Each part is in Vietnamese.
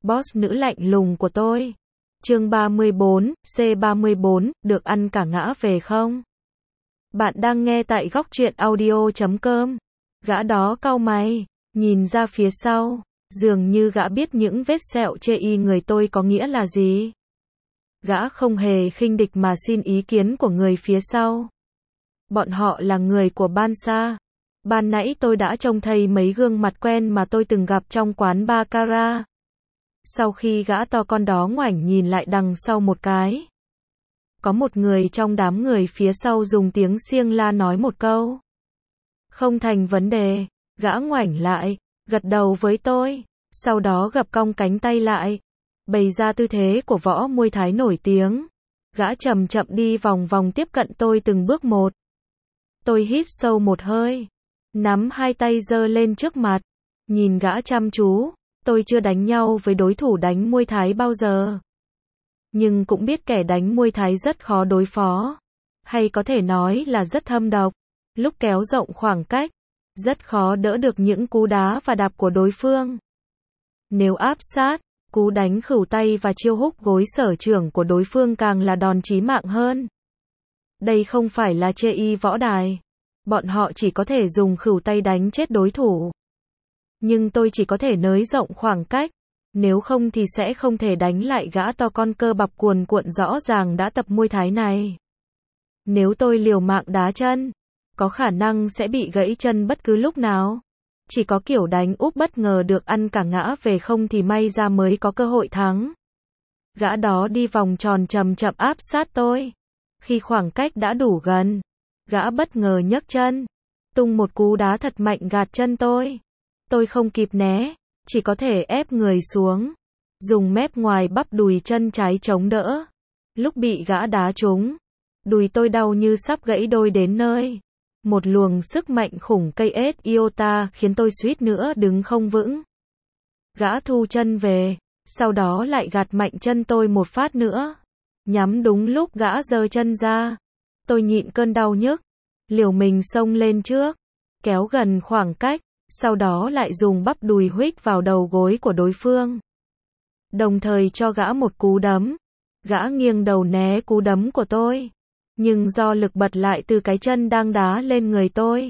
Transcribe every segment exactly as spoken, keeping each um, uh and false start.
boss nữ lạnh lùng của tôi. Chương ba mươi bốn, C ba mươi bốn, được ăn cả ngã về không? Bạn đang nghe tại góc truyện audio chấm com. Gã đó cau mày, nhìn ra phía sau, dường như gã biết những vết sẹo chê y người tôi có nghĩa là gì. Gã không hề khinh địch mà xin ý kiến của người phía sau. Bọn họ là người của Bansa. Ban nãy tôi đã trông thấy mấy gương mặt quen mà tôi từng gặp trong quán baccarat. Sau khi gã to con đó ngoảnh nhìn lại đằng sau một cái, có một người trong đám người phía sau dùng tiếng xiêng la nói một câu. Không thành vấn đề, gã ngoảnh lại, gật đầu với tôi, sau đó gập cong cánh tay lại, bày ra tư thế của võ Muay Thái nổi tiếng. Gã chậm chậm đi vòng vòng tiếp cận tôi từng bước một. Tôi hít sâu một hơi, nắm hai tay giơ lên trước mặt, nhìn gã chăm chú. Tôi chưa đánh nhau với đối thủ đánh Muay Thái bao giờ, nhưng cũng biết kẻ đánh Muay Thái rất khó đối phó, hay có thể nói là rất thâm độc. Lúc kéo rộng khoảng cách, rất khó đỡ được những cú đá và đạp của đối phương. Nếu áp sát, cú đánh khửu tay và chiêu húc gối sở trưởng của đối phương càng là đòn chí mạng hơn. Đây không phải là chê y võ đài. Bọn họ chỉ có thể dùng khửu tay đánh chết đối thủ. Nhưng tôi chỉ có thể nới rộng khoảng cách, nếu không thì sẽ không thể đánh lại gã to con cơ bắp cuồn cuộn rõ ràng đã tập Muay Thái này. Nếu tôi liều mạng đá chân, có khả năng sẽ bị gãy chân bất cứ lúc nào. Chỉ có kiểu đánh úp bất ngờ được ăn cả ngã về không thì may ra mới có cơ hội thắng. Gã đó đi vòng tròn chậm chậm áp sát tôi. Khi khoảng cách đã đủ gần, gã bất ngờ nhấc chân, tung một cú đá thật mạnh gạt chân tôi. Tôi không kịp né, chỉ có thể ép người xuống, dùng mép ngoài bắp đùi chân trái chống đỡ. Lúc bị gã đá trúng, đùi tôi đau như sắp gãy đôi đến nơi. Một luồng sức mạnh khủng cây ết iota khiến tôi suýt nữa đứng không vững. Gã thu chân về, sau đó lại gạt mạnh chân tôi một phát nữa. Nhắm đúng lúc gã giơ chân ra, tôi nhịn cơn đau nhức, liều mình xông lên trước, kéo gần khoảng cách. Sau đó lại dùng bắp đùi huých vào đầu gối của đối phương, đồng thời cho gã một cú đấm. Gã nghiêng đầu né cú đấm của tôi, nhưng do lực bật lại từ cái chân đang đá lên người tôi,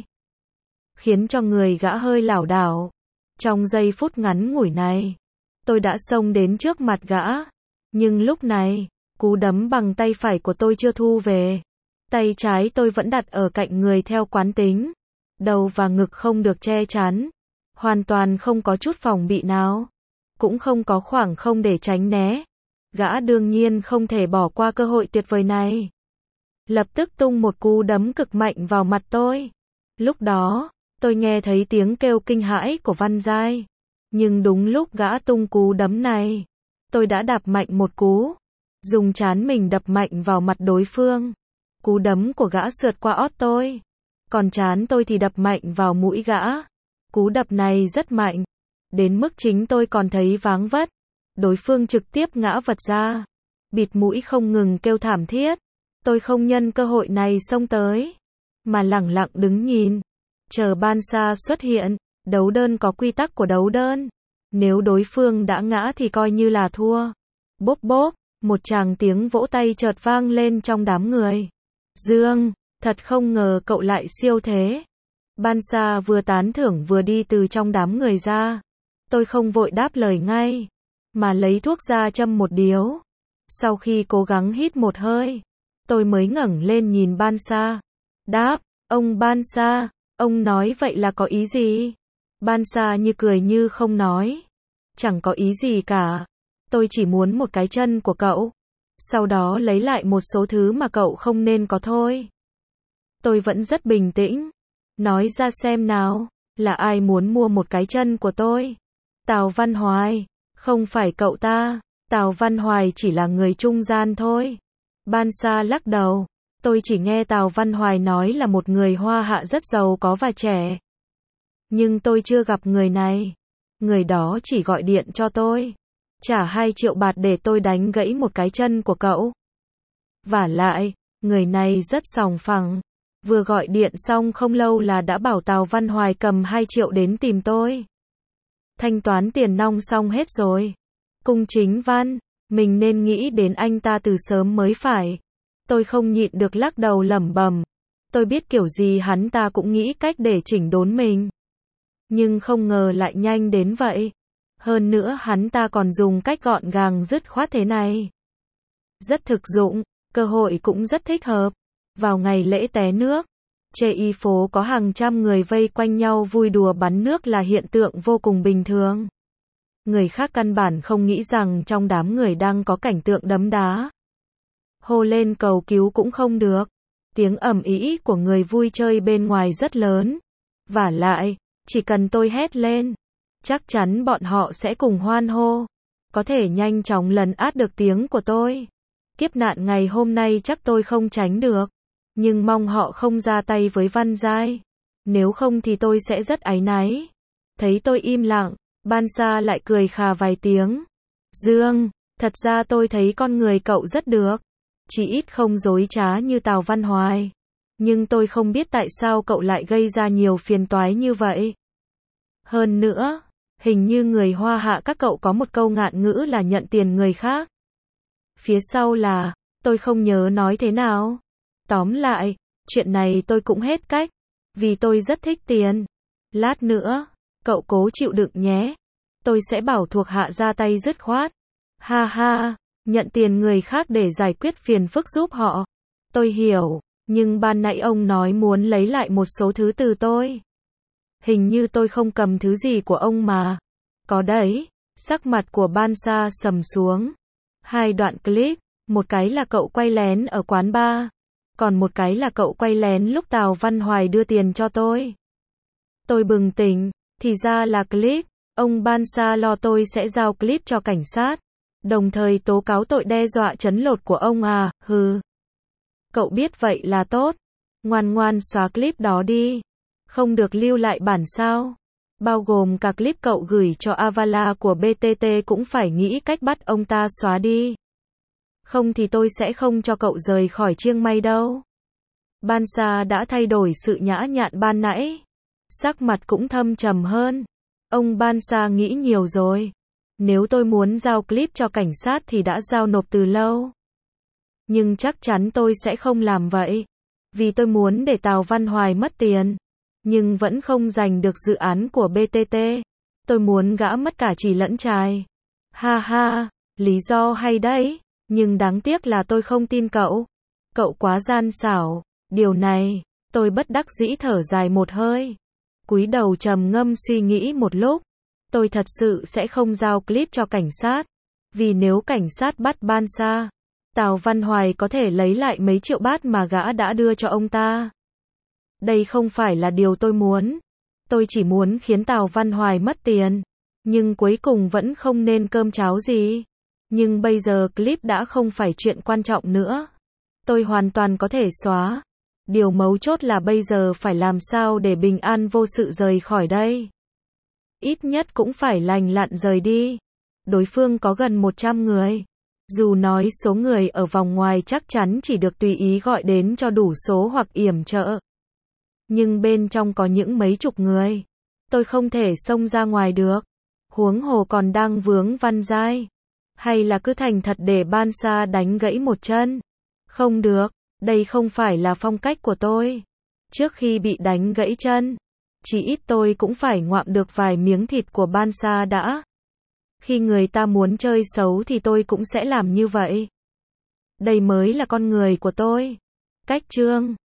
khiến cho người gã hơi lảo đảo. Trong giây phút ngắn ngủi này, tôi đã xông đến trước mặt gã, nhưng lúc này, cú đấm bằng tay phải của tôi chưa thu về. Tay trái tôi vẫn đặt ở cạnh người theo quán tính. Đầu và ngực không được che chắn, hoàn toàn không có chút phòng bị nào, cũng không có khoảng không để tránh né. Gã đương nhiên không thể bỏ qua cơ hội tuyệt vời này, lập tức tung một cú đấm cực mạnh vào mặt tôi. Lúc đó, tôi nghe thấy tiếng kêu kinh hãi của Văn Giai, nhưng đúng lúc gã tung cú đấm này, tôi đã đạp mạnh một cú, dùng trán mình đập mạnh vào mặt đối phương. Cú đấm của gã sượt qua ót tôi, còn trán tôi thì đập mạnh vào mũi gã. Cú đập này rất mạnh, đến mức chính tôi còn thấy váng vất. Đối phương trực tiếp ngã vật ra, bịt mũi không ngừng kêu thảm thiết. Tôi không nhân cơ hội này xông tới, mà lẳng lặng đứng nhìn, chờ Bansa xuất hiện. Đấu đơn có quy tắc của đấu đơn. Nếu đối phương đã ngã thì coi như là thua. Bốp bốp, một tràng tiếng vỗ tay chợt vang lên trong đám người. Dương, thật không ngờ cậu lại siêu thế. Bansa vừa tán thưởng vừa đi từ trong đám người ra. Tôi không vội đáp lời ngay, mà lấy thuốc ra châm một điếu. Sau khi cố gắng hít một hơi, tôi mới ngẩng lên nhìn Bansa. Đáp, ông Bansa, ông nói vậy là có ý gì? Bansa như cười như không nói. Chẳng có ý gì cả. Tôi chỉ muốn một cái chân của cậu. Sau đó lấy lại một số thứ mà cậu không nên có thôi. Tôi vẫn rất bình tĩnh. Nói ra xem nào, là ai muốn mua một cái chân của tôi? Tào Văn Hoài. Không phải cậu ta. Tào Văn Hoài chỉ là người trung gian thôi. Bansa lắc đầu. Tôi chỉ nghe Tào Văn Hoài nói là một người Hoa Hạ rất giàu có và trẻ. Nhưng tôi chưa gặp người này. Người đó chỉ gọi điện cho tôi, trả hai triệu bạt để tôi đánh gãy một cái chân của cậu. Vả lại, người này rất sòng phẳng. Vừa gọi điện xong không lâu là đã bảo Tào Văn Hoài cầm hai triệu đến tìm tôi. Thanh toán tiền nong xong hết rồi. Cung Chính Văn, mình nên nghĩ đến anh ta từ sớm mới phải. Tôi không nhịn được lắc đầu lẩm bẩm. Tôi biết kiểu gì hắn ta cũng nghĩ cách để chỉnh đốn mình. Nhưng không ngờ lại nhanh đến vậy. Hơn nữa hắn ta còn dùng cách gọn gàng dứt khoát thế này. Rất thực dụng, cơ hội cũng rất thích hợp. Vào ngày lễ té nước, chê y phố có hàng trăm người vây quanh nhau vui đùa bắn nước là hiện tượng vô cùng bình thường. Người khác căn bản không nghĩ rằng trong đám người đang có cảnh tượng đấm đá. Hô lên cầu cứu cũng không được. Tiếng ầm ĩ của người vui chơi bên ngoài rất lớn. Vả lại, chỉ cần tôi hét lên, chắc chắn bọn họ sẽ cùng hoan hô. Có thể nhanh chóng lấn át được tiếng của tôi. Kiếp nạn ngày hôm nay chắc tôi không tránh được. Nhưng mong họ không ra tay với Văn Giai. Nếu không thì tôi sẽ rất áy náy. Thấy tôi im lặng, Ban Sa lại cười khà vài tiếng. Dương, thật ra tôi thấy con người cậu rất được. Chỉ ít không dối trá như Tào Văn Hoài. Nhưng tôi không biết tại sao cậu lại gây ra nhiều phiền toái như vậy. Hơn nữa, hình như người Hoa Hạ các cậu có một câu ngạn ngữ là nhận tiền người khác. Phía sau là, tôi không nhớ nói thế nào. Tóm lại, chuyện này tôi cũng hết cách. Vì tôi rất thích tiền. Lát nữa, cậu cố chịu đựng nhé. Tôi sẽ bảo thuộc hạ ra tay dứt khoát. Ha ha, nhận tiền người khác để giải quyết phiền phức giúp họ. Tôi hiểu, nhưng ban nãy ông nói muốn lấy lại một số thứ từ tôi. Hình như tôi không cầm thứ gì của ông mà. Có đấy, sắc mặt của Ban Sa sầm xuống. Hai đoạn clip, một cái là cậu quay lén ở quán bar. Còn một cái là cậu quay lén lúc Tào Văn Hoài đưa tiền cho tôi. Tôi bừng tỉnh, thì ra là clip. Ông Ban Sa lo tôi sẽ giao clip cho cảnh sát. Đồng thời tố cáo tội đe dọa trấn lột của ông à, hừ. Cậu biết vậy là tốt. Ngoan ngoan xóa clip đó đi. Không được lưu lại bản sao. Bao gồm cả clip cậu gửi cho Avala của bê tê tê cũng phải nghĩ cách bắt ông ta xóa đi. Không thì tôi sẽ không cho cậu rời khỏi Chiang Mai đâu. Ban Sa đã thay đổi sự nhã nhặn ban nãy. Sắc mặt cũng thâm trầm hơn. Ông Ban Sa nghĩ nhiều rồi. Nếu tôi muốn giao clip cho cảnh sát thì đã giao nộp từ lâu. Nhưng chắc chắn tôi sẽ không làm vậy. Vì tôi muốn để Tào Văn Hoài mất tiền. Nhưng vẫn không giành được dự án của bê tê tê. Tôi muốn gã mất cả chỉ lẫn trai. Ha ha, lý do hay đấy. Nhưng đáng tiếc là tôi không tin cậu. Cậu quá gian xảo. Điều này, tôi bất đắc dĩ thở dài một hơi. Cúi đầu trầm ngâm suy nghĩ một lúc. Tôi thật sự sẽ không giao clip cho cảnh sát. Vì nếu cảnh sát bắt Ban Sa, Tào Văn Hoài có thể lấy lại mấy triệu bát mà gã đã đưa cho ông ta. Đây không phải là điều tôi muốn. Tôi chỉ muốn khiến Tào Văn Hoài mất tiền. Nhưng cuối cùng vẫn không nên cơm cháo gì. Nhưng bây giờ clip đã không phải chuyện quan trọng nữa. Tôi hoàn toàn có thể xóa. Điều mấu chốt là bây giờ phải làm sao để bình an vô sự rời khỏi đây. Ít nhất cũng phải lành lặn rời đi. Đối phương có gần một trăm người. Dù nói số người ở vòng ngoài chắc chắn chỉ được tùy ý gọi đến cho đủ số hoặc yểm trợ. Nhưng bên trong có những mấy chục người. Tôi không thể xông ra ngoài được. Huống hồ còn đang vướng Văn Giai. Hay là cứ thành thật để Ban Sa đánh gãy một chân. Không được, đây không phải là phong cách của tôi. Trước khi bị đánh gãy chân, chỉ ít tôi cũng phải ngoạm được vài miếng thịt của Ban Sa đã. Khi người ta muốn chơi xấu thì tôi cũng sẽ làm như vậy. Đây mới là con người của tôi. Cách chương